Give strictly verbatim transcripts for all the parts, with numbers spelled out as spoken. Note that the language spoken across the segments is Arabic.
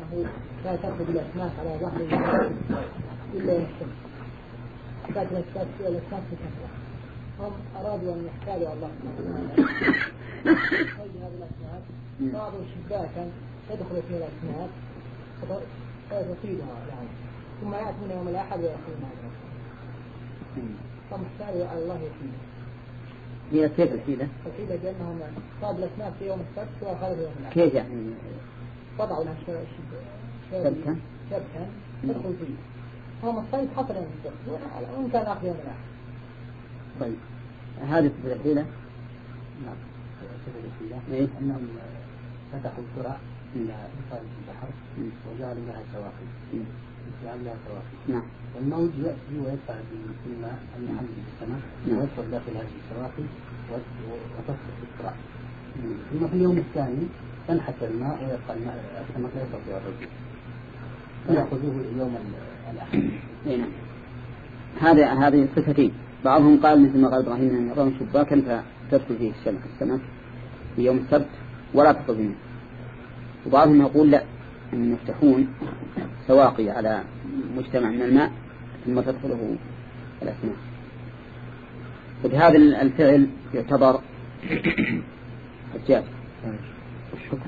أنه لا تأخذ الأسماك على ظهر الجبل إلا يحسن أثبات الأسماك الأسماك في كثرة هم أرادوا أن يحتالوا الله هذه الأسماك بعضوا شباكا تدخل فيها الأسماك فتصيدها يعني ثم يأتون يوم الأحد ويأخذون هذا هم احتالوا على الله يحيله. هي كيف الحيلة؟ الحيلة بأنهم صاد الأسماك في يوم السبت وأخذوا يوم الأحد. كيف يعني؟ وضعوا لها شبكا شبكا تدخل فيه هم الصيد حصل يوم السبت وإن كان آخر يوم الأحد. طيب هذه صفة الحيلة؟ نعم صفة الحيلة إيه؟ أنهم فتحوا القرى إلى إنفاذ البحر وجعلوا لها سواقي وجعلوا لها سواقي. نعم. والموج يأتي ويدفع في الماء المحل بالسماء ويدخل داخل هذه السواقي وتصبح القرى. ثم في اليوم الثاني تنحسر الماء ويبقى الماء السمك لا يستطيع الرجوع فيأخذوه يوم الأحد. نعم. هذا هذه صفتين. بعضهم قال مثل ما قال إبراهيم أن يرون شباكا فتدخل فيه السمك في يوم السبت ولا تخرج منه. وبعضهم يقول لا أن يفتحون سواقي على مجتمع من الماء ثم تدخله الأسماك. وبهذا الفعل يعتبر حجاج. الحكم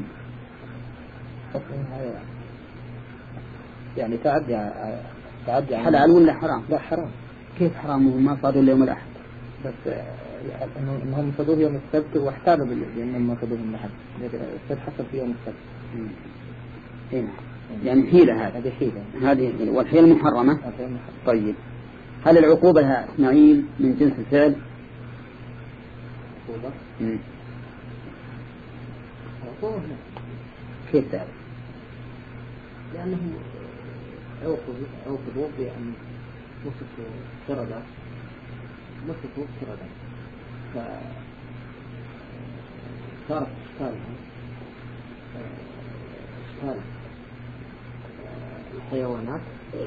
يعني تعدي تعدي حلال ولا حرام؟ لا حرام. كيف حرام وهم ما صادوا اليوم الأحد؟ بس أنهم صادوه يوم السبت واحتالوا بأنهم ما صادوه الأحد. السبت حصل في يوم السبت. هنا يعني حيلة هذه. هذه حيلة. هذه والحيلة محرمة. طيب هل العقوبة لها إسماعيل من جنس الفعل؟ عقوبة. مم. عقوبة. كيف تعرف؟ لأنهم عوقبوا عوقبوا بأن وصفوا قردة وصفوا قردة فصارت إشكالها إشكال الحيوانات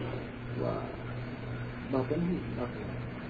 وباطنهم باطن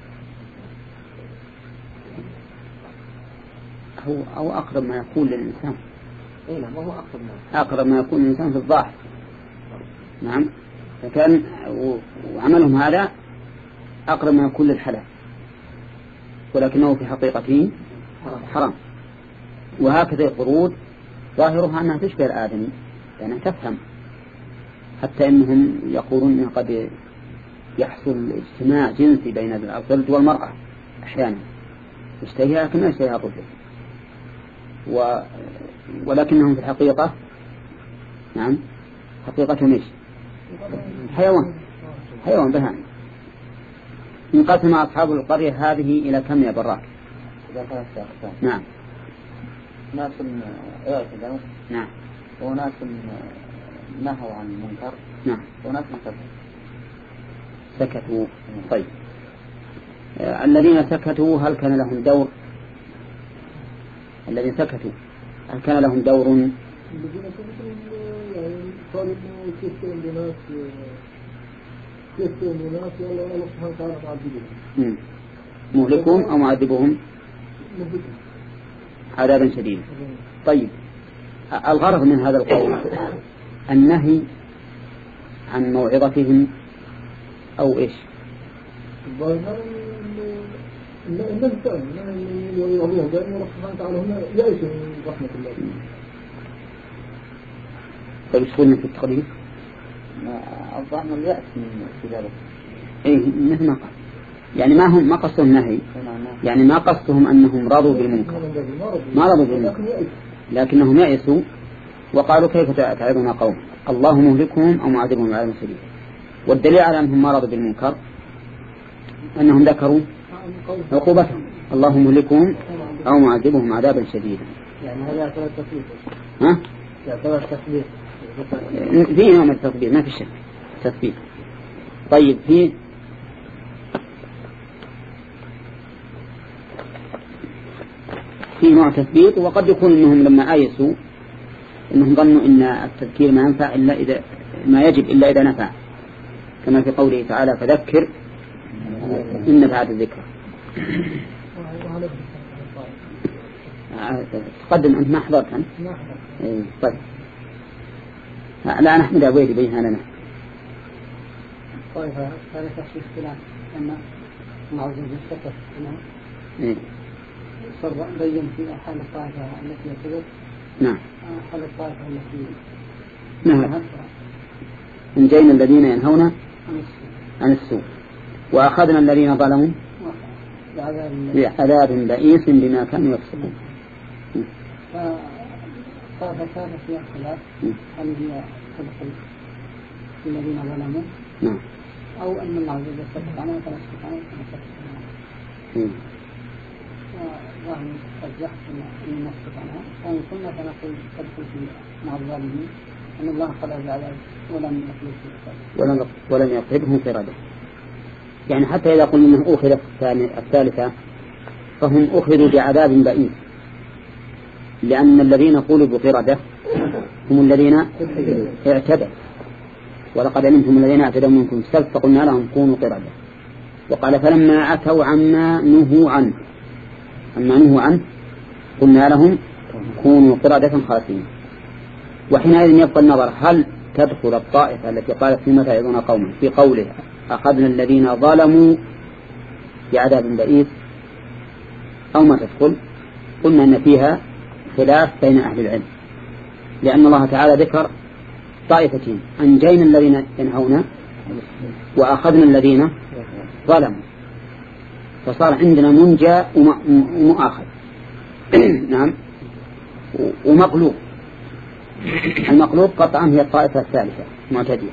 هو أو أقرب ما يكون للإنسان. إيه نعم هو أقرب ما أقرب ما يكون للإنسان في الظاهر. نعم. فكان وعملهم هذا أقرب ما يكون للحلال ولكنه في حقيقته حرام. وهكذا القرود ظاهرها أنها تشبه الآدمي يعني تفهم حتى أنهم يقولون أنه قد يحصل اجتماع جنسي بين الرجل والمرأة أحيانا يشتهيها لكن ما يشتهيها الرجل و... ولكنهم في الحقيقة نعم حقيقتهم ايش؟ حيوان حيوان بهائم. انقسم أصحاب القرية هذه إلى كم يا براك؟ نعم. ناس اعتدوا. نعم. وناس نهوا عن المنكر. نعم. وناس سكتوا. سكتوا. طيب آه الذين سكتوا هل كان لهم دور؟ الذين سكتوا هل كان لهم دور؟ الذين سكتوا يعني قالوا إنه كيف الناس كيف الناس والله الله سبحانه وتعالى معذبهم. مهلكهم أو معذبهم؟ مهلكهم. عذابا شديدا. طيب الغرض من هذا القول النهي عن موعظتهم أو إيش؟ الظاهر النهي فعلا يوضوه بأن الله سبحانه وتعالى هنا يأتي من رحمة الله. طيب ايش قلنا في التقرير؟ الظاهر اليأس من ذلك. إيه مثل ما قال يعني ما هم ما قصدهم نهي يعني ما قصدهم أنهم رضوا بالمنكر ما رضوا بالمنكر لكنهم يأسوا وقالوا كيف تعظنا قوم الله مهلكهم أو معذبهم على المسلمين. والدليل على أنهم ما رضوا بالمنكر أنهم ذكروا عقوبتهم الله مهلكهم أو معذبهم عذابا شديدا. يعني هذا يعتبر تثبيت. ها؟ يعتبر تثبيت. في نوع من التثبيت ما في شك تثبيت. طيب في في نوع تثبيت وقد يكون انهم لما آيسوا انهم ظنوا ان التذكير ما ينفع الا اذا ما يجب الا اذا نفع كما في قوله تعالى فذكر ان بعد الذكر. تقدم انت ما حضرت انت؟ طيب لا نحمد أبويد بينها لنا. طيب هذا تخصيص كلام أن معوذ بالسكت أنه صار بين في حال الطائفة التي يتبت نعم حال الطائفة التي نعم انجينا الذين ينهون عن السوء وأخذنا الذين ظلموا بعذاب بئيس بما كانوا يفسقون. فهذا في اختلاف هل هي تدخل في الذين ظلموا نعم أو أن المعوذ بالسكت عنه فلا سكت عنه فلا سكت عنه وهم رجحت أن نسكت عنها وإن كنا فنقول تدخل في مع الظالمين أن الله خلق العذاب ولم ولم ولم يقربهم قردة. يعني حتى إذا قلنا أنه أخذ الثالثة فهم أخذوا بعذاب بئيس لأن الذين قلبوا قردة هم الذين اعتدوا ولقد علمتم الذين اعتدوا منكم السبت فقلنا لهم كونوا قردة. وقال فلما عتوا عما نهوا عنه عما نهوا عنه قلنا لهم كونوا قردة خاسئين. وحينئذ يبقى النظر هل تدخل الطائفة التي قالت فيما تعظون قوما في قولها أخذنا الذين ظلموا بعذاب بئيس أو ما تدخل. قلنا أن فيها خلاف بين أهل العلم لأن الله تعالى ذكر طائفتين أنجينا الذين ينهون وأخذنا الذين ظلموا فصار عندنا منجى ومؤاخذ نعم ومقلوب. المقلوب قطعا هي الطائفة الثالثة معتدية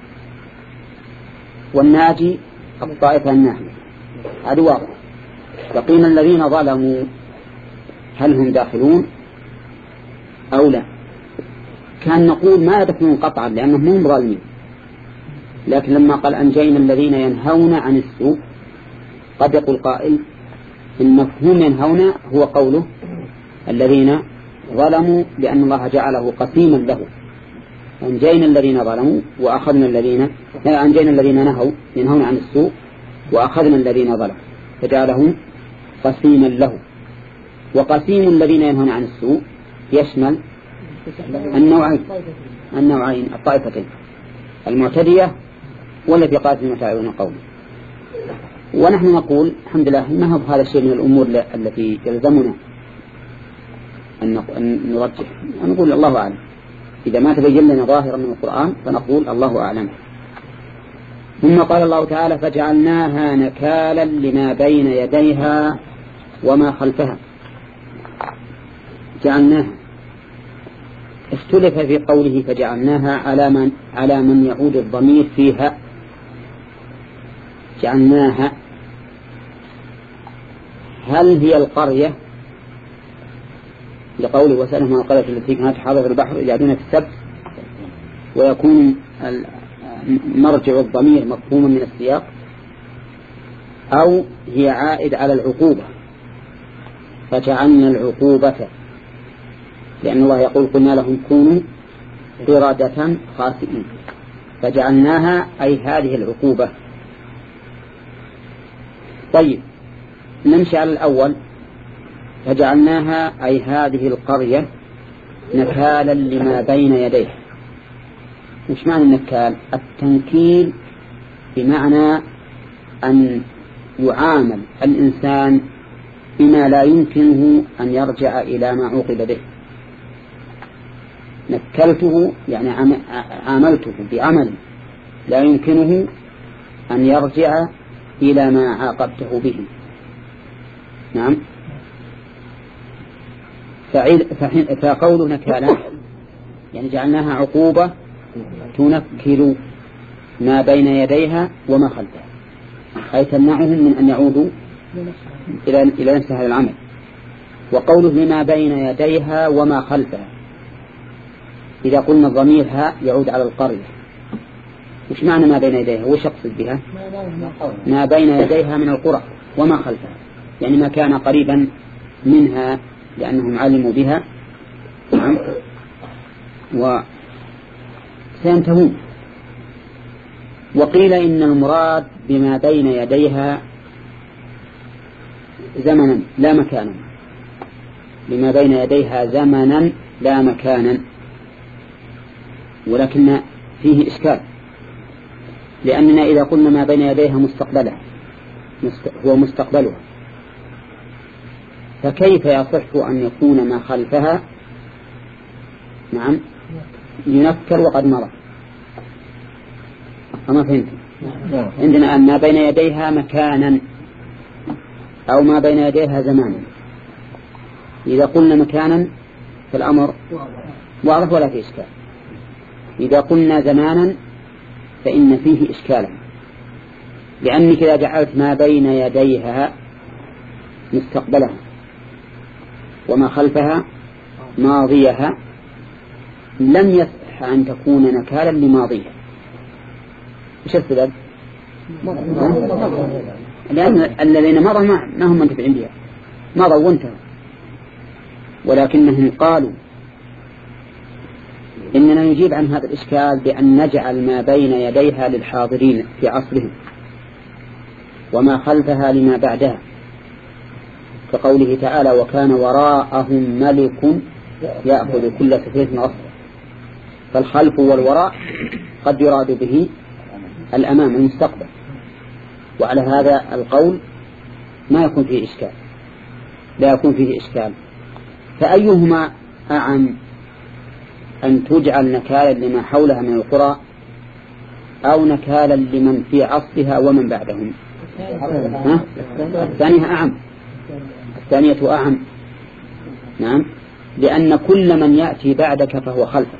والناجي الطائفة الناهية هذا واضح. لقينا الذين ظلموا هل هم داخلون أو لا؟ كان نقول ما يدخلون قطعا لأنهم هم ظالمين لكن لما قال أنجينا الذين ينهون عن السوء قد يقول قائل إن مفهوم ينهون هو قوله الذين ظلموا لأن الله جعله قسيما له. أنجينا الذين ظلموا وأخذنا الذين أنجينا الذين نهوا ينهون عن السوء وأخذنا الذين ظلموا فجعله قسيما له. وقسيم الذين ينهون عن السوء يشمل النوعين النوعين الطائفتين المعتدية والتي قالت فيما تعظون قوما. ونحن نقول الحمد لله ما هو هذا الشيء من الأمور التي يلزمنا أن نرجح نقول الله أعلم. إذا ما تبين لنا ظاهرا من القرآن فنقول الله أعلم. ثم قال الله تعالى فجعلناها نكالا لما بين يديها وما خلفها. جعلناها اختلف في قوله فجعلناها على من على من يعود الضمير فيها. جعلناها هل هي القرية لقوله وسألهم عن القرية التي كانت حاضرة البحر يعدون في السبت ويكون مرجع الضمير مفهوما من السياق أو هي عائد على العقوبة فجعلنا العقوبة لأن الله يقول قلنا لهم كونوا قردة خاسئين فجعلناها أي هذه العقوبة. طيب نمشي على الأول فجعلناها أي هذه القرية نكالا لما بين يديها. وش معنى النكال؟ التنكيل بمعنى أن يعامل الإنسان بما لا يمكنه أن يرجع إلى ما عوقب به. نكلته يعني عاملته بعمل لا يمكنه أن يرجع إلى ما عاقبته به. نعم. فقوله نكالا يعني جعلناها عقوبة تنكل ما بين يديها وما خلفها أي تمنعهم من أن يعودوا إلى إلى نفس هذا العمل. وقوله لما بين يديها وما خلفها إذا قلنا الضمير ها يعود على القرية. وش معنى ما بين يديها؟ وش يقصد بها؟ ما بين يديها من القرى وما خلفها يعني ما كان قريبا منها لأنهم علموا بها وسينتهون. وقيل إن المراد بما بين يديها زمنا لا مكانا بما بين يديها زمنا لا مكانا ولكن فيه إشكال، لأننا إذا قلنا ما بين يديها مستقبلها هو مستقبلها، فكيف يصح أن يكون ما خلفها نعم ينكر وقد مضى؟ أما فهمت؟ عندنا أن ما بين يديها مكانا أو ما بين يديها زمانا. إذا قلنا مكانا فالأمر واضح ولا فيه إشكال. إذا قلنا زمانا فإن فيه إشكالا، لأنك إذا جعلت ما بين يديها مستقبلها وما خلفها ماضيها لم يصح أن تكون نكالا لماضيها. وش السبب؟ لأن الذين مضوا ما هم منتفعين بها، مضوا وانتهوا. ولكنهم قالوا إننا نجيب عن هذا الإشكال بأن نجعل ما بين يديها للحاضرين في عصرهم وما خلفها لما بعدها، كقوله تعالى وكان وراءهم ملك يأخذ كل سفينة غصبا. فالخلف والوراء قد يراد به الأمام المستقبل، وعلى هذا القول ما يكون فيه إشكال، لا يكون فيه إشكال. فأيهما أعم، أن تجعل نكالا لما حولها من القرى أو نكالا لمن في عصرها ومن بعدهم؟ ها؟ الثانية أعم، الثانية أعم. نعم، لأن كل من يأتي بعدك فهو خلفك،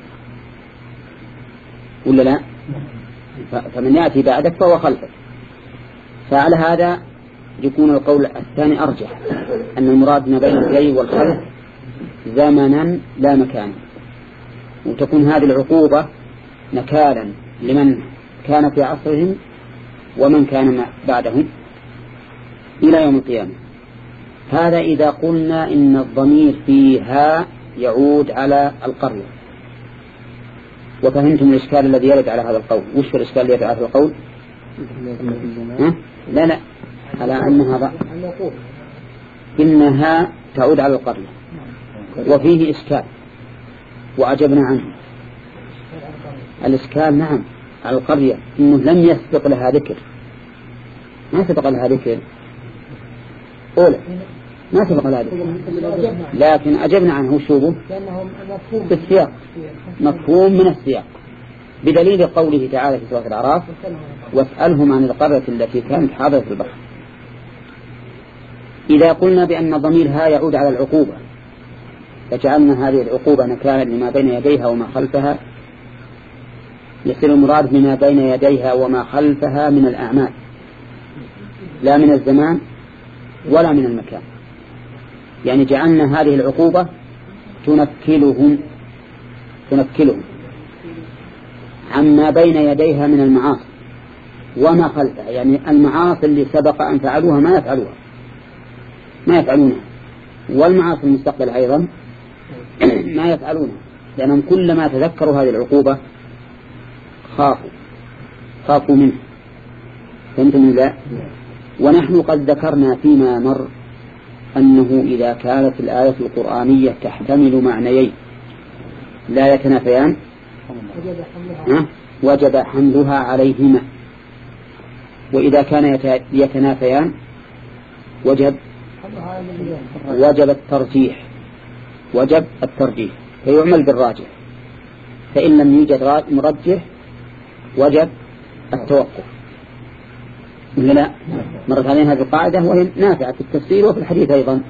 ولا لا؟ فمن يأتي بعدك فهو خلفك. فعلى هذا يكون القول الثاني أرجح، أن المراد ما بين اليد والخلف زمنا لا مكانا، وتكون هذه العقوبة نكالا لمن كان في عصرهم ومن كان بعدهم إلى يوم القيامة. هذا إذا قلنا إن الضمير فيها يعود على القرية. وفهمتم الإشكال الذي يرد على هذا القول؟ وش الإشكال الذي يرد على هذا القول؟ لا لا، على أنها إنها تعود على القرية، وفيه إشكال وأجبنا عنه. الإشكال نعم على القرية، إنه لم يسبق لها ذكر، ما سبق لها ذكر أولى، ما سبق لها ذكر، لكن أجبنا عنه شوبه بالسياق، مفهوم من السياق، بدليل قوله تعالى في سورة الأعراف واسألهم عن القرية التي كانت حاضرة البحر. إذا قلنا بأن ضميرها يعود على العقوبة فجعلنا هذه العقوبة نكالا لما بين يديها وما خلفها، يصير المراد بما بين يديها وما خلفها من الأعمال، لا من الزمان ولا من المكان. يعني جعلنا هذه العقوبة تنكلهم تنكلهم عما بين يديها من المعاصي وما خلفها، يعني المعاصي اللي سبق أن فعلوها ما يفعلوها ما يفعلونها، والمعاصي المستقبل أيضا ما يفعلونها، لأنهم كلما تذكروا هذه العقوبة خافوا خافوا منه. فهمتم لا؟ ونحن قد ذكرنا فيما مر أنه إذا كانت الآية القرآنية تحتمل معنيين لا يتنافيان وجب حملها عليهما، وإذا كان يتنافيان وجب وجب الترجيح وجب الترجيح فيعمل بالراجح، فإن لم يوجد مرجح وجب التوقف. ولا لا؟ مرت علينا هذه القاعدة وهي نافعة في التفسير وفي الحديث أيضا،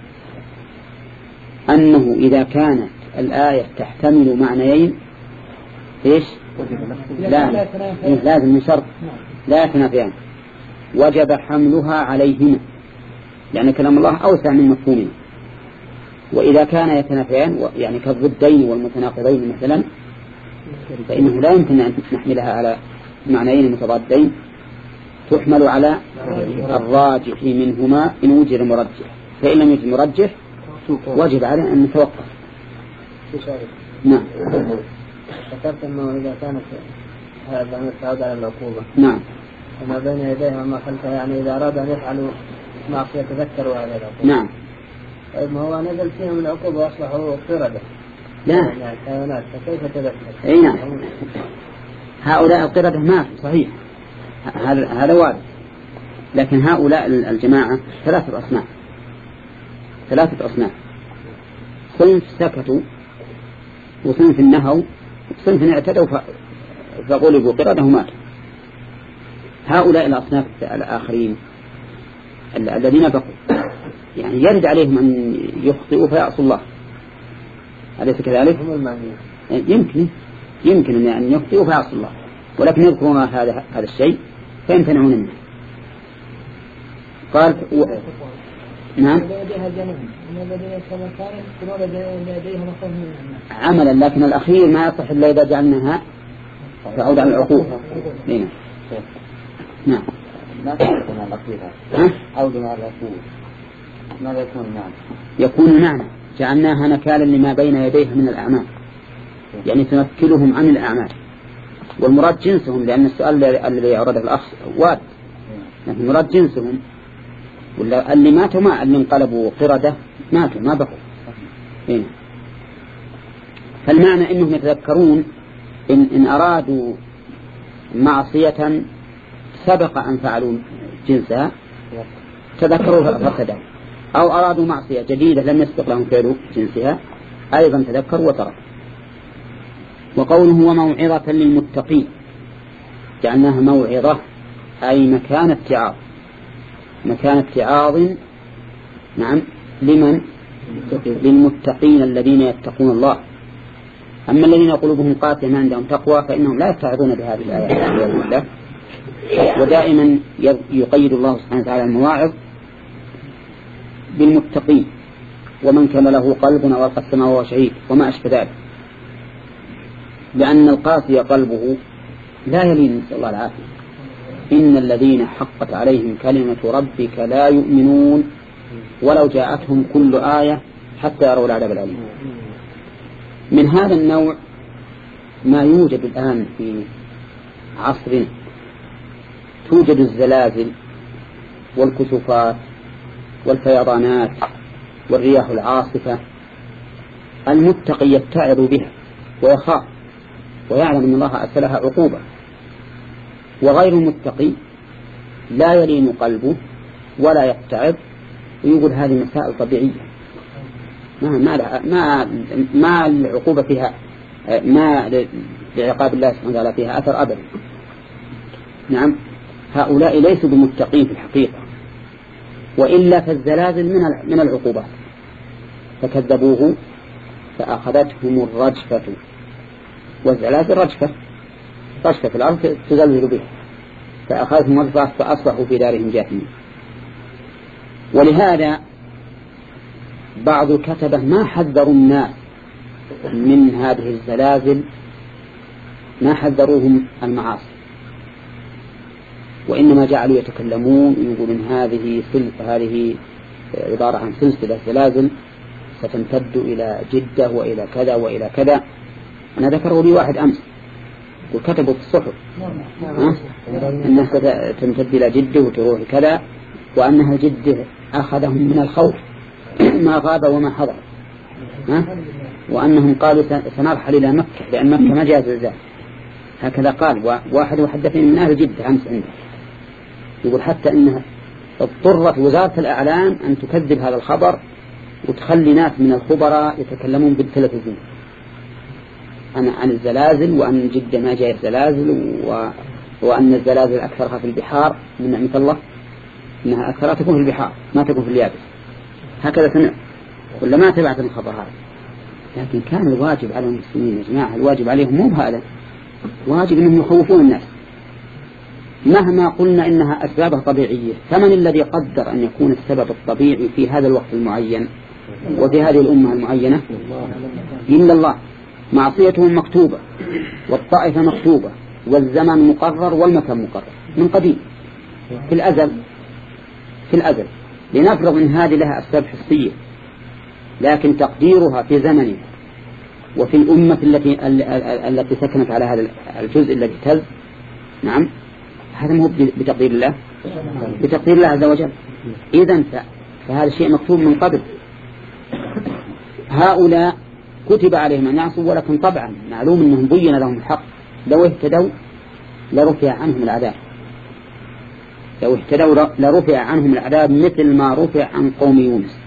أنه إذا كانت الآية تحتمل معنيين إيش؟ لا لازم من شرط لا يتنافيان وجب حملها عليهما، يعني كلام الله أوسع من مفهومه. وإذا كان يتنافيان يعني كالضدين والمتناقضين مثلا فإنه لا يمكن أن نحملها على معنيين متضادين، تحمل على الراجح منهما إن وجد مرجح، فإن لم يوجد مرجح واجب علينا أن نتوقف. نعم. ذكرت أنه إذا كانت هذا تعود على العقوبة نعم وما بين يديها وما خلفها، يعني إذا أراد أن يفعلوا معصية يتذكروا هذا العقوبة. نعم. طيب ما هو نزل فيهم العقوبة وأصبحوا قردة، لا كيف تذكر؟ أي نعم، هؤلاء القردة ماتوا صحيح، هذا هذا وارد، لكن هؤلاء الجماعة ثلاثة أصناف، ثلاثة أصناف، صنف سكتوا وصنف نهوا وصنف اعتدوا فغلبوا قردة وماتوا. هؤلاء الأصناف الآخرين الذين بقوا يعني يرد عليهم أن يخطئوا فيعصوا الله، أليس كذلك؟ يمكن يمكن أن يخطئوا فيعصوا الله، ولكن يذكرون هذا هذا الشيء فيمتنعون منه. قال و... نعم عملا، لكن الأخير ما يصح إلا إذا جعلناها تعود على العقوبة. نعم ما تكون الأخيرة عود على العقوبة، ماذا يكون معنى؟ يكون معنى جعلناها نكالا لما بين يديها من الأعمال، يعني تنكلهم عن الأعمال، والمراد جنسهم، لأن السؤال الذي أورده الأخ وارد، لكن المراد جنسهم، ولا اللي ماتوا ما اللي انقلبوا قردة ماتوا ما بقوا. إيه؟ فالمعنى إنهم يتذكرون إن, إن أرادوا معصية سبق أن فعلوا جنسها تذكروا فقدا، أو أرادوا معصية جديدة لم يسبق لهم فعل جنسها أيضا تذكروا وتركوا. وقوله هو موعظة للمتقين، جعلناها موعظة أي مكان اتعاظ، مكان اتعاظ نعم لمن؟ للمتقين الذين يتقون الله. أما الذين قلوبهم قاسية ما عندهم تقوى فإنهم لا يتعظون بهذه الآيات. ودائما يقيد الله سبحانه وتعالى المواعظ بالمتقين، ومن كان له قلب أو ألقى السماء وهو شهيد وما أشبه ذلك، لأن القاسي قلبه لا يلين، نسأل الله العافية. إن الذين حقت عليهم كلمة ربك لا يؤمنون ولو جاءتهم كل آية حتى يروا العذاب الأليم. من هذا النوع ما يوجد الآن في عصرنا، توجد الزلازل والكسوفات والفيضانات والرياح العاصفة. المتقي يتعظ بها ويخاف ويعلم أن الله أرسلها عقوبة، وغير المتقي لا يلين قلبه ولا يتعظ ويقول هذه مسائل طبيعية ما ما ما ما العقوبة فيها، ما لعقاب الله سبحانه وتعالى فيها أثر أبدا. نعم هؤلاء ليسوا بمتقين في الحقيقة، وإلا فالزلازل من من العقوبات، فكذبوه فأخذتهم الرجفة، والزلازل رجفة رجفة في الأرض تزلزل بها، فأخذتهم الرجفة فأصبحوا في دارهم جاثمين. ولهذا بعض الكتبة ما حذروا الناس من هذه الزلازل، ما حذروهم المعاصي، وإنما جعلوا يتكلمون ويقولون هذه سلسلة، هذه عبارة عن سلسلة زلازل ستمتد إلى جدة وإلى كذا وإلى كذا. أنا ذكره لي واحد أمس وكتبوا في الصحف أنها ستمتد إلى جدة وتروح كذا، وأنها جدة أخذهم من الخوف ما غاب وما حضر، وأنهم قالوا سنرحل إلى مكة لأن مكة ما جاء زلزال، هكذا قال واحد وحدثني من أهل جدة أمس عنده، يقول حتى أنها اضطرت وزارة الأعلام أن تكذب هذا الخبر وتخلي ناس من الخبراء يتكلمون بالتلفزيون عن عن الزلازل، وأن جدة ما جاء زلازل، و... وأن الزلازل أكثرها في البحار من نعمة الله، إنها أكثرها تكون في البحار ما تكون في اليابس، هكذا سمع ولا ما تبعت الخبر هذا. لكن كان الواجب على المسلمين يا جماعة، الواجب عليهم مو بهذا، واجب أنهم يخوفون الناس. مهما قلنا إنها أسباب طبيعية، فمن الذي قدر أن يكون السبب الطبيعي في هذا الوقت المعين وفي هذه الأمة المعينة؟ إلا الله. معصيتهم مكتوبة والطائفة مكتوبة والزمن مقرر والمكان مقرر من قديم في الأزل في الأزل لنفرض أن هذه لها أسباب حسية، لكن تقديرها في زمنها وفي الأمة التي التي سكنت على هذا الجزء الذي تز، نعم هذا مو بتقدير الله، بتقدير الله عز وجل. إذن فهذا الشيء مكتوب من قبل. هؤلاء كتب عليهم أن يعصوا، ولكن طبعا معلوم أنهم بين لهم الحق، لو اهتدوا لرفع عنهم العذاب، لو اهتدوا لرفع عنهم العذاب مثل ما رفع عن قوم يونس.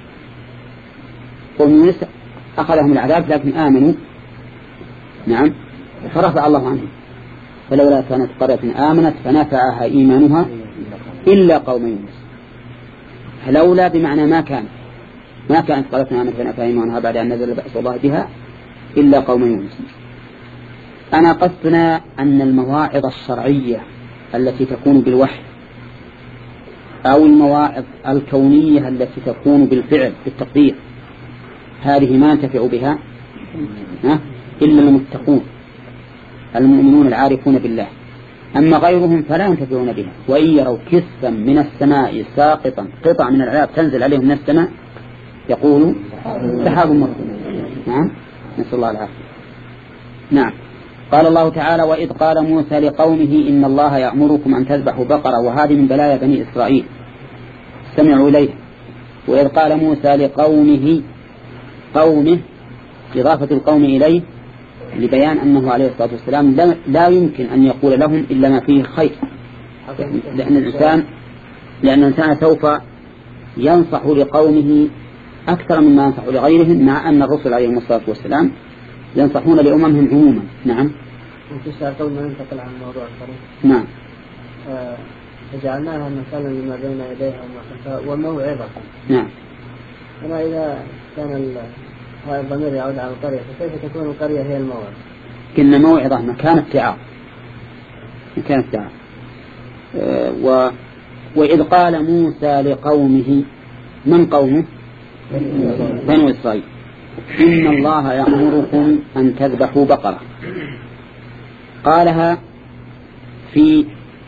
قوم يونس أخذهم العذاب لكن آمنوا، نعم، فرفع الله عنهم. فلولا كانت قرية آمنت فنفعها إيمانها إلا قوم يونس. لولا بمعنى ما كان ما كانت قرية آمنت فنفعها إيمانها بعد أن نزل بأس الله بها إلا قوم يونس. أنا قصدنا أن المواعظ الشرعية التي تكون بالوحي أو المواعظ الكونية التي تكون بالفعل بالتقدير، هذه ما ينتفع بها إلا المتقون المؤمنون العارفون بالله، أما غيرهم فلا ينتفعون بها. وإن يروا كسفا من السماء ساقطا، قطع من العذاب تنزل عليهم من السماء، يقولوا سحاب مرسل. نعم، نسأل الله العافية. نعم. قال الله تعالى: وإذ قال موسى لقومه إن الله يأمركم أن تذبحوا بقرة، وهذه من بلايا بني إسرائيل استمعوا إليه. وإذ قال موسى لقومه، قومه إضافة القوم إليه لبيان أنه عليه الصلاة والسلام لا يمكن أن يقول لهم إلا ما فيه خير، لأن الإنسان لأن الإنسان سوف ينصح لقومه أكثر مما ينصح لغيرهم، مع أن الرسل عليهم الصلاة والسلام ينصحون لأممهم عموما. نعم. وتسأل قبل ما ننتقل عن موضوع الطريق. نعم. آه فجعلناها مثلا لما بين يديها وما خلفها وموعظة. نعم. أما إذا كان هذا الضمير يعود على القرية، فكيف تكون القرية هي الموعظة؟ كنا موعظة مكان ابتعاض، مكان ابتعاض. آه و وإذ قال موسى لقومه، من قومه؟ بنو إسرائيل، إن الله يأمركم أن تذبحوا بقرة. قالها في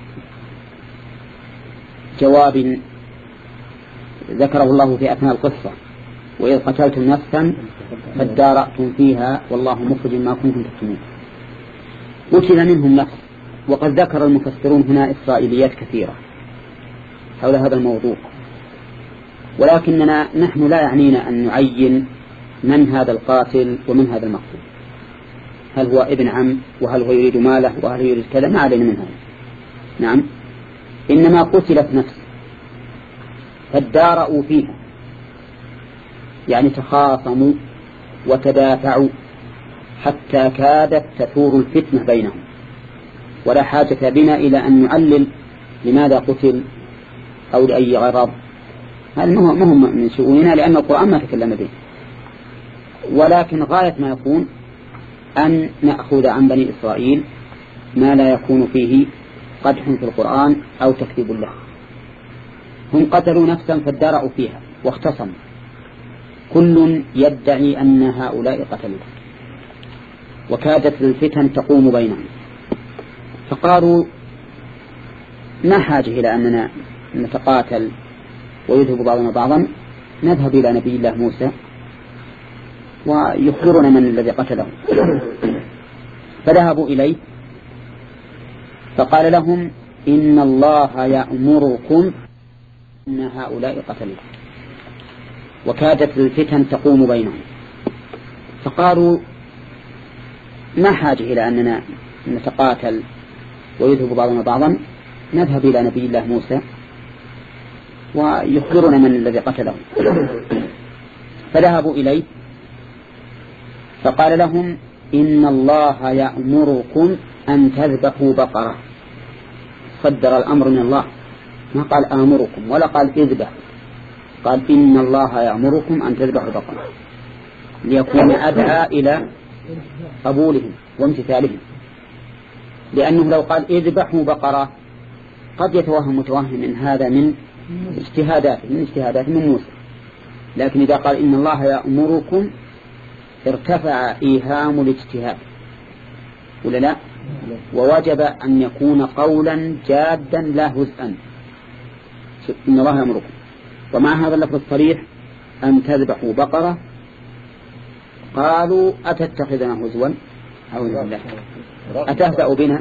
جواب ذكره الله في أثناء القصة: وإذ قتلتم نفسا فادارأتم فيها والله مخرج ما كنتم تكتمون. قتل منهم نفس، وقد ذكر المفسرون هنا إسرائيليات كثيرة حول هذا الموضوع، ولكننا نحن لا يعنينا أن نعين من هذا القاتل ومن هذا المقتول، هل هو ابن عم وهل هو يريد ماله وهل هو يريد كذا، ما علينا من هذا. نعم. إنما قتلت نفس فادارأوا فيها، يعني تخاصموا وتدافعوا حتى كادت تثور الفتنة بينهم، ولا حاجة بنا إلى أن نعلل لماذا قتل أو لأي غرض، هذا مهم من شؤوننا لأن القرآن ما تكلم به. ولكن غاية ما يكون أن نأخذ عن بني إسرائيل ما لا يكون فيه قدح في القرآن أو تكذيب له. هم قتلوا نفسا فادارأوا فيها واختصموا، كل يدعي أن هؤلاء قتلوا، وكادت الفتن تقوم بينهم، فقالوا ما حاجة إلى أننا نتقاتل ويذهب بعضنا بعضا، نذهب إلى نبي الله موسى ويخبرنا من الذي قتله. فذهبوا إليه فقال لهم إن الله يأمركم أن هؤلاء قتلوا، وكادت الفتن تقوم بينهم. فقالوا ما حاجة إلى أننا نتقاتل ويذهب بعضنا بعضا، نذهب إلى نبي الله موسى ويخبرنا من الذي قتله. فذهبوا إليه فقال لهم إن الله يأمركم أن تذبحوا بقرة. صدر الأمر من الله، ما قال آمركم ولا قال اذبح، قال إن الله يأمركم أن تذبحوا بقرة، ليكون أدعى إلى قبولهم وامتثالهم. لأنه لو قال اذبحوا بقرة قد يتوهم متوهم من هذا من اجتهادات من اجتهادات من موسى، لكن إذا قال إن الله يأمركم ارتفع إيهام الاجتهاد ولا لا، ووجب أن يكون قولا جادا لا هزءا. إن الله يأمركم، ومع هذا اللفظ الصريح أن تذبحوا بقرة، قالوا أتتخذنا هزوا أعوذ بالله، أتهزأ بنا،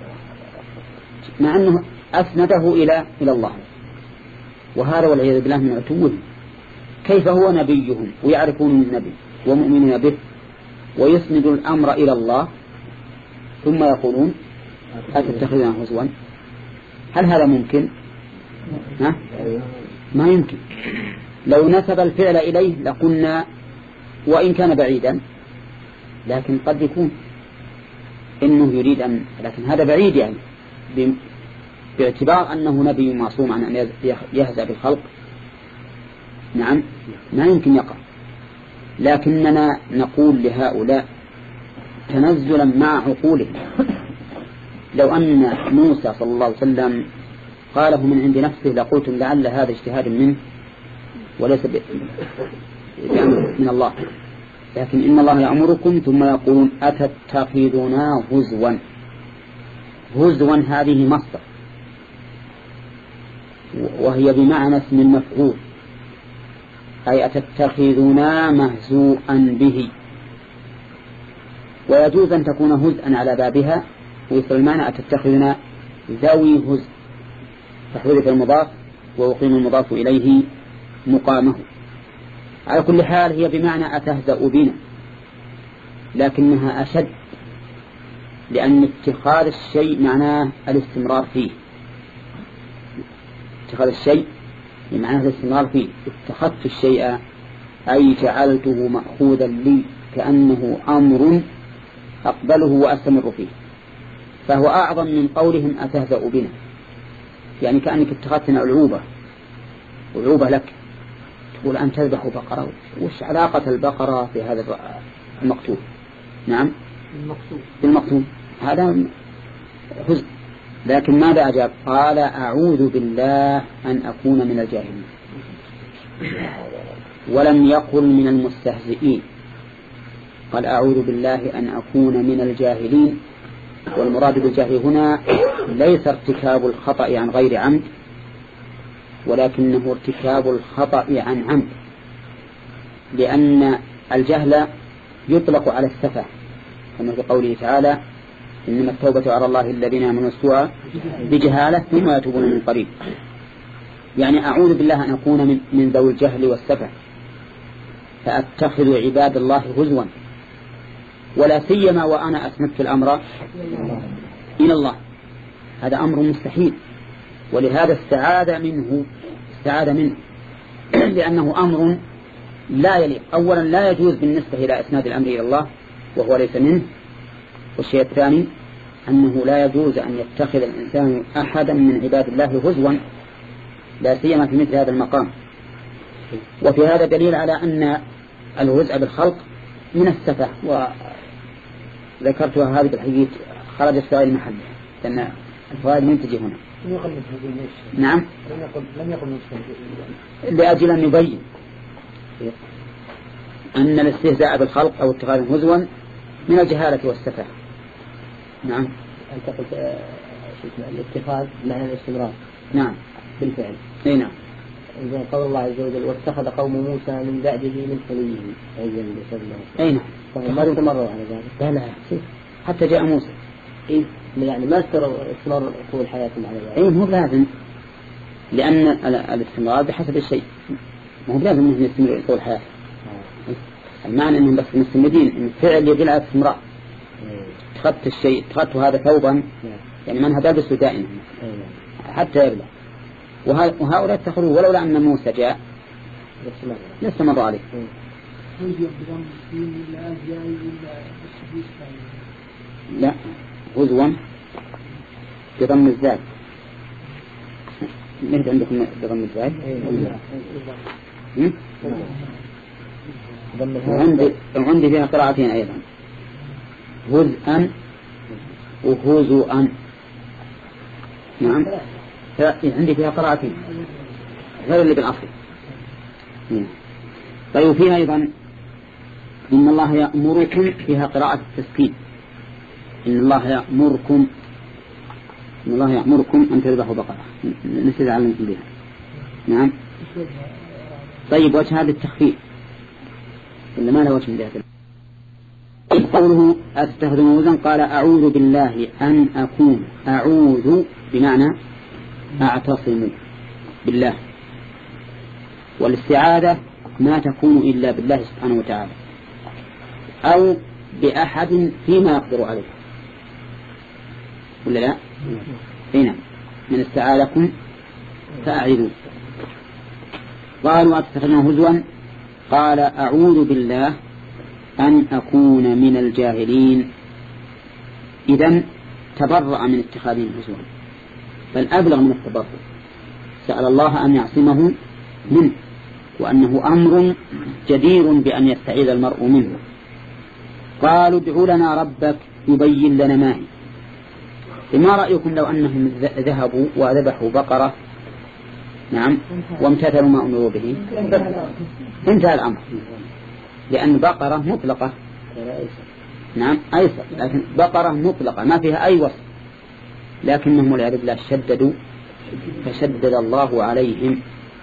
مع أنه أسنده إلى إلى الله، وهذا والعياذ بالله من عتوهم. كيف هو نبيهم ويعرفون من النبي ومؤمنون به ويسند الأمر إلى الله ثم يقولون أتتخذنا هزوا؟ هل هذا ممكن؟ ها؟ ما يمكن. لو نسب الفعل إليه لقلنا وإن كان بعيدا، لكن قد يكون إنه يريد أن، لكن هذا بعيد يعني باعتبار أنه نبي معصوم عن أن يهزأ بالخلق. نعم ما يمكن يقع. لكننا نقول لهؤلاء تنزلا مع عقولهم، لو أن موسى صلى الله عليه وسلم قاله من عند نفسه لقلتم لعل هذا اجتهاد منه وليس بأمر من الله، لكن إن الله يأمركم ثم يقولون أتتخذنا هزوا. هزوا هذه مصدر وهي بمعنى اسم المفعول، أي أتتخذنا مهزوءا به، ويجوز أن تكون هزءا على بابها ويصل المعنى أتتخذنا ذوي هزء، تحذف المضاف ويقيم المضاف إليه مقامه. على كل حال هي بمعنى أتهزأ بنا، لكنها أشد، لأن اتخاذ الشيء معناه الاستمرار فيه. اتخاذ الشيء معناه الاستمرار فيه. اتخذت الشيء أي جعلته مأخوذا لي كأنه أمر أقبله وأستمر فيه، فهو أعظم من قولهم أتهزأ بنا، يعني كأنك اتخذتنا العوبة والعوبة لك، تقول أن تذبح بقرة، وش علاقة البقرة في هذا المقتول؟ نعم بالمقتول، هذا هزء. لكن ماذا أجاب؟ قال أعوذ بالله أن أكون من الجاهلين، ولم يقل من المستهزئين، قال أعوذ بالله أن أكون من الجاهلين. والمراد بالجهل هنا ليس ارتكاب الخطأ عن غير عمد، ولكنه ارتكاب الخطأ عن عمد، لأن الجهل يطلق على السفة، كما في قوله تعالى إنما التوبة على الله الذين يعملون السوء بجهالة ثم يتوبون من قريب. يعني أعوذ بالله أن أكون من, من ذوي الجهل والسفة فأتخذ عباد الله هزوا، ولا سيما وأنا أسندت الأمر إلى الله، هذا أمر مستحيل. ولهذا استعاذ منه استعاذ منه لأنه أمر لا يليق. أولا لا يجوز بالنسبة إلى إسناد الأمر إلى الله وهو ليس منه، والشيء الثاني أنه لا يجوز أن يتخذ الإنسان أحدا من عباد الله هزوا، لا سيما في مثل هذا المقام. وفي هذا دليل على أن الهزء بالخلق من السفة، وذكرتها هذه بالحقيقة خرج السائل محله، لأن الفوائد منتجه هنا. نعم لم يقل لأجل أن يبين أن الاستهزاء بالخلق أو اتخاذ هزوا من الجهالة والسفة. نعم أنت قلت الاتخاذ معنى الاستمرار. نعم بالفعل. اي نعم. إذا قال الله عز وجل واتخذ قوم موسى من بعده من حليه عجلا بسببه. اي نعم. ما استمروا على ذلك. لا لا حتى جاء موسى. إيه يعني ما استمر طول حياتهم على ذلك. اي مو لازم، لأن الاستمرار بحسب الشيء، مو لازم انهم يستمروا طول حياتهم. المعنى انهم بس مستمرين، الفعل يدل على الاستمرار. اتخذت الشيء، اتخذت هذا ثوبا، يعني من هذا بس دائما حتى يبلغ. وهؤلاء اتخذوا ولولا أن موسى جاء لاستمر عليه. لا هزوا بضم الزاد. من عندكم بضم الزاد؟ وعندي وعندي فيها قراءتين أيضا، هزءا وهزوءا. نعم عندي فيها قراءتين غير اللي بالأصل. طيب فيها أيضا إن الله يأمركم، فيها قراءة التسكين، إن الله يأمركم، إن الله يأمركم أن تذبحوا بقرة، نسيت أعلمكم بها. نعم. طيب وجه هذا التخفيف إلا ما له وجه من ذلك. قوله أتتخذون هزوا، قال أعوذ بالله أن أكون، أعوذ بمعنى أعتصم بالله، والاستعاذة ما تكون إلا بالله سبحانه وتعالى، أو بأحد فيما يقدر عليه ولا لا؟ هنا من استعاذكم فأعيذوا. قالوا أتخذنا هزوا قال أعوذ بالله أن أكون من الجاهلين. إذن تبرأ من اتخاذهم هزوا، بل أبلغ من التبرؤ، سأل الله أن يعصمه منه، وأنه أمر جدير بأن يستعيذ المرء منه. قالوا ادعوا لنا ربك يبين لنا ما هي. ما رأيكم لو أنهم ذهبوا وذبحوا بقرة نعم وامتثلوا ما أمروا به؟ انتهى الأمر، لأن بقرة مطلقة نعم أيسر، لكن بقرة مطلقة ما فيها أي وصف، لكنهم والعياذ بالله شددوا فشدد الله عليهم.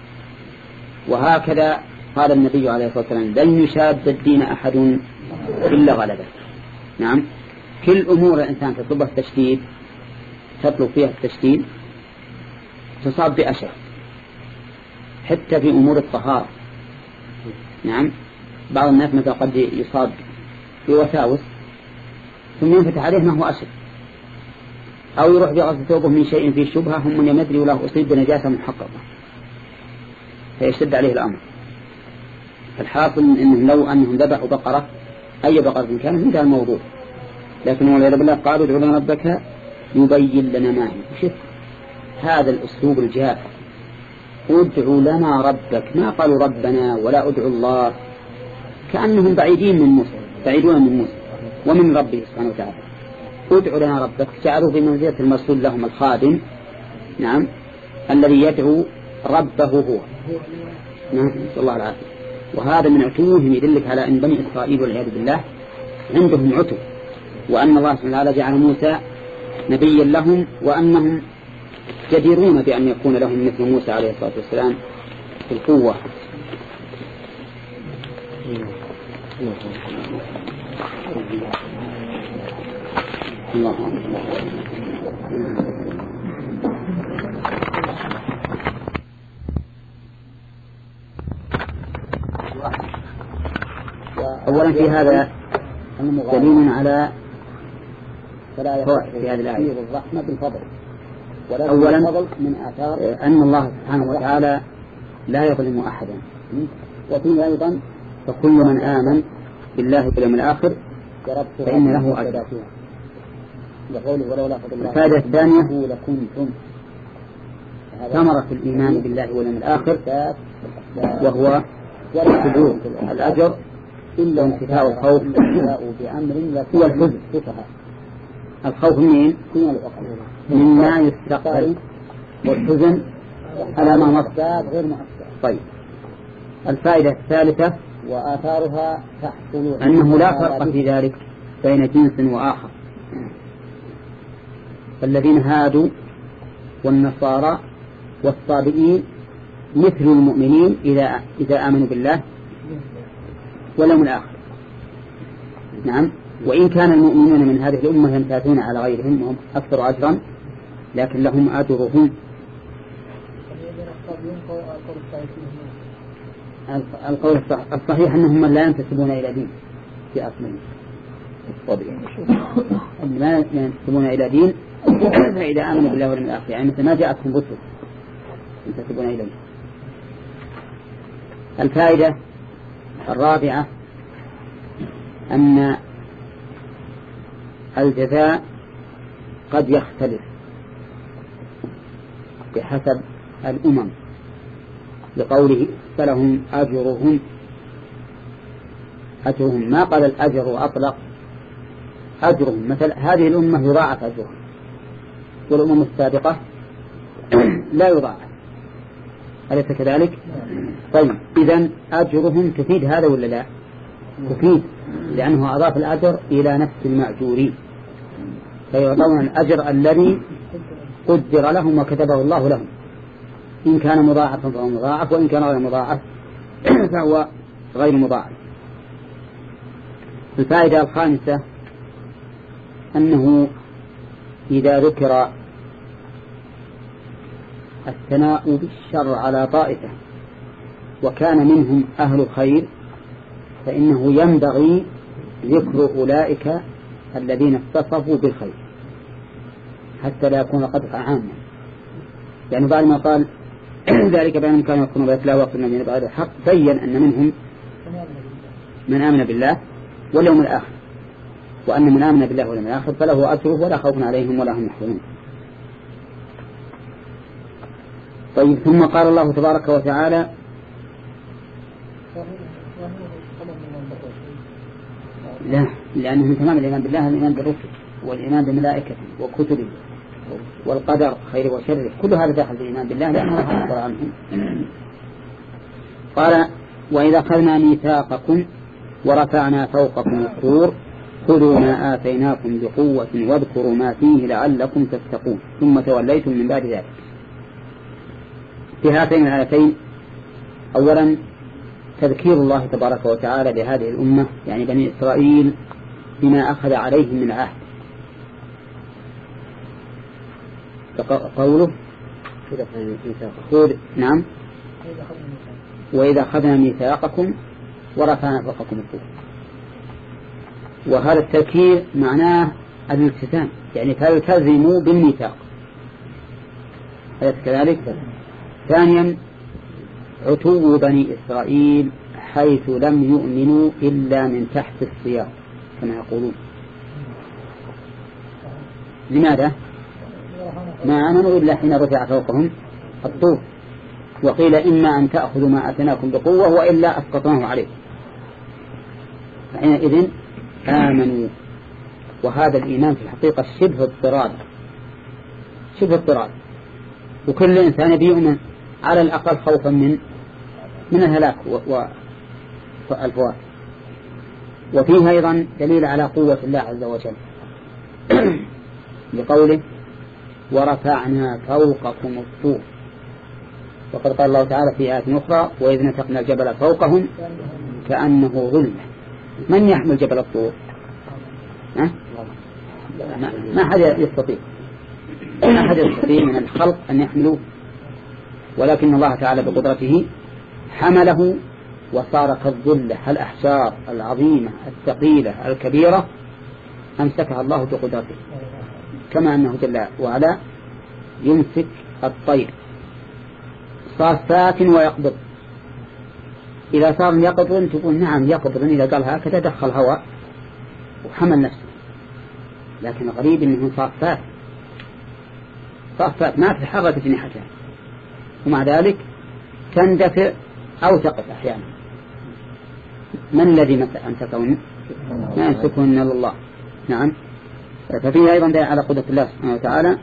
وهكذا قال النبي عليه الصلاة والسلام لن يشاد الدين أحد إلا غلبه. نعم كل أمور الإنسان تطلبها التشديد تطلب فيها التشديد تصاب بأشر، حتى في أمور الطهارة. نعم بعض الناس مثلا قد يصاب بوساوس ثم ينفتح عليه ما هو أشر، أو يروح بغسل ثوبه من شيء فيه شبهة هم من يمدري وله أصيب بنجاسة محققة فيشتد عليه الأمر. فالحاصل إنهم لو أنهم ذبحوا بقرة أي بقرة كان انتهى الموضوع، لكن والعياذ بالله قالوا ادعوا لنا ربك يبين لنا ما هي. شوف هذا الأسلوب الجاف، ادعوا لنا ربك، ما قالوا ربنا ولا ادعوا الله، كأنهم بعيدين من موسى، بعيدون من موسى ومن ربه سبحانه وتعالى. ادعوا لنا ربك جعلوا بمنزلة المرسول لهم الخادم نعم الذي يدعو ربه هو نعم نسأل الله العافية. وهذا من عتوهم يدلك على أن بني إسرائيل والعياذ بالله عندهم عتو، وأن الله سبحانه وتعالى جعل موسى نبيا لهم، وأنهم جديرون بأن يكون لهم مثل موسى عليه الصلاة والسلام في القوة. الله أولا في هذا دليل على في هذه الآية الرحمة بالفضل، أولا من آثار أن الله سبحانه وتعالى لا يظلم أحدا، وفيه أيضا فكل من آمن بالله واليوم الآخر فإن له أجر. الفائدة الثانية ثمرة الإيمان بالله واليوم الآخر وهو حضور الأجر إلا انتفاء الخوف هو الحزن. الخوف منين؟ مما يستقبل، والحزن على ما مضى غير مؤثر. طيب الفائدة الثالثة وآثارها تحصل أنه لا فرق في ذلك بين جنس وآخر، فالذين هادوا والنصارى والصابئين مثل المؤمنين إذا إذا آمنوا بالله واليوم الآخر. نعم وإن كان المؤمنون من هذه الأمة يمتازون على غيرهم وهم أكثر أجرا لكن لهم أجرهم. القول الصحيح أنهم من لا ينتسبون إلى دين في أصلهم لا ينتسبون إلى دين إذا آمنوا بالله واليوم الآخر، يعني مثل ما جاءتهم رسل ينتسبون إليه. الفائدة الرابعة أن الجزاء قد يختلف بحسب الأمم، لقوله فلهم أجرهم أجرهم ما قال الأجر أطلق، أجرهم مثل هذه الأمة يضاعف أجرهم والأمم السابقة لا يضاعف، أليس كذلك؟ طيب إذن أجرهم تفيد هذا ولا لا؟ تفيد، لأنه أضاف الأجر إلى نفس المأجورين فيعطون الأجر الذي قدر لهم وكتبه الله لهم، إن كان مضاعفا فهو مضاعف، وإن كان غير مضاعف فهو غير مضاعف. الفائدة الخامسة أنه إذا ذكر الثناء بالشر على طائفة وكان منهم أهل الخير فإنه ينبغي ذكر أولئك الذين اتصفوا بالخير حتى لا يكون قدح عاما، يعني بعد ما قال ذلك بأنهم كانوا يكونوا بيتلا وقت النبيين بعد الحق بين أن منهم من آمن بالله واليوم الآخر، وأن من آمن بالله واليوم الآخر فله أجره ولا خوف عليهم ولا هم يحزنون. طيب ثم قال الله تبارك وتعالى لا، لأنه تمام الإيمان بالله الإيمان بالرسل والإيمان بملائكته وكتبه والقدر خير وشر، كل هذا داخل بالإيمان بالله لأنه أخبر عنهم. قال وإذا أخذنا ميثاقكم ورفعنا فوقكم الطور خذوا ما آتيناكم بقوة واذكروا ما فيه لعلكم تتقون ثم توليتم من بعد ذلك. في هاتين الآيتين أولا تذكير الله تبارك وتعالى بهذه الأمة يعني بني إسرائيل بما أخذ عليهم من عهد، قوله نعم وإذا أخذنا ميثاقكم ورفعنا فوقكم الطور، وهذا التذكير معناه الالتزام يعني فالتزموا بالميثاق، أليس كذلك؟ ثانيا عتو بني إسرائيل حيث لم يؤمنوا إلا من تحت السياق كما يقولون. لماذا؟ ما آمنوا إلا حين رفع فوقهم الطور، وقيل إما أن تأخذوا ما أتناكم بقوة وإلا أسقطناه عليكم، فحينئذ آمنوا. وهذا الإيمان في الحقيقة شبه اضطراد شبه اضطراد وكل إنسان بيؤمن على الأقل خوفا من من الهلاك والفوات. وفيه أيضا دليل على قوة الله عز وجل بقوله ورفعنا فوقكم الطور، وقد قال الله تعالى في آية أخرى وإذ نتقنا الجبل فوقهم كأنه ظلة. من يحمل جبل الطور؟ أه؟ ما أحد يستطيع ما أحد يستطيع من الخلق أن يحملوه، ولكن الله تعالى بقدرته حمله وصار كالظلة الأحجار العظيمة الثقيلة الكبيرة أمسكها الله بقدرته، كما أنه جل وعلا يمسك الطير صافات ويقبض. إذا صار يقبض تقول نعم يقبض، إذا قال هكذا دخل هواء وحمل نفسه، لكن غريب أنه صافات صافات ما تتحرك جناحتها، ومع ذلك تندفع أو تقف أحيانا. من الذي أمسكهن؟ ما يمسكهن إلا الله. نعم. ففيه أيضا دليل على قدرة الله سبحانه وتعالى،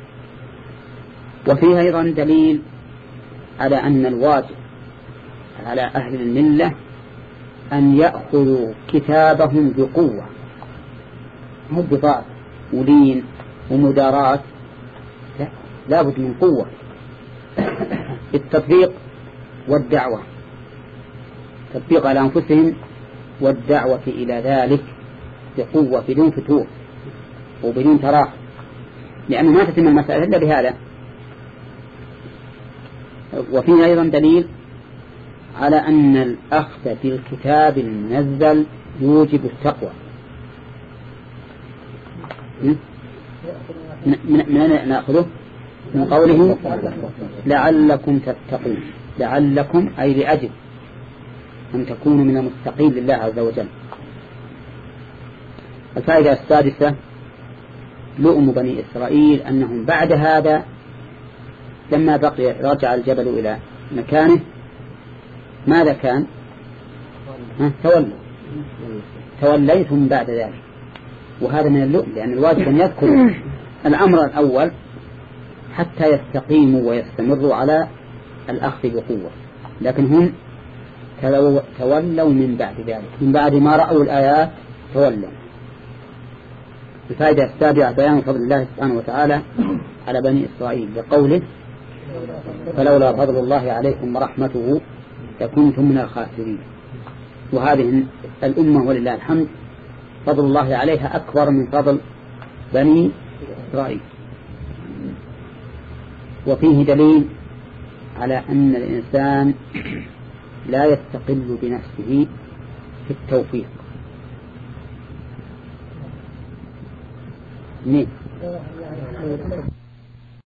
وفيه أيضا دليل على أن الواجب على أهل الملة أن يأخذوا كتابهم بقوة، مو بضعف ولين ومدارات، لا لابد من قوة التطبيق والدعوة، تطبيق على أنفسهم والدعوة إلى ذلك بقوة بدون فتور وبدون تراخ، لأنه ما تتم المسألة إلا بهذا. وفيه أيضا دليل على أن الأخذ بالكتاب المنزل يوجب التقوى. من أين نأخذه؟ من قوله لعلكم تتقون، لعلكم أي لأجل أن تكونوا من المتقين لله عز وجل. الفائدة السادسة لؤم بني إسرائيل أنهم بعد هذا لما بقي رجع الجبل إلى مكانه ماذا كان؟ تولوا توليتم بعد ذلك، وهذا من اللؤم، لأن الواجب أن يذكر الأمر الأول حتى يستقيموا ويستمروا على الأخذ بقوة، لكن هم تولوا من بعد ذلك، من بعد ما رأوا الآيات تولوا. الفائدة السابعة بيان فضل الله سبحانه وتعالى على بني إسرائيل بقوله فلولا فضل الله عليكم ورحمته لكنتم من الخاسرين. وهذه الأمة ولله الحمد فضل الله عليها أكبر من فضل بني إسرائيل. وفيه دليل على أن الإنسان لا يستقل بنفسه في التوفيق، اثنين.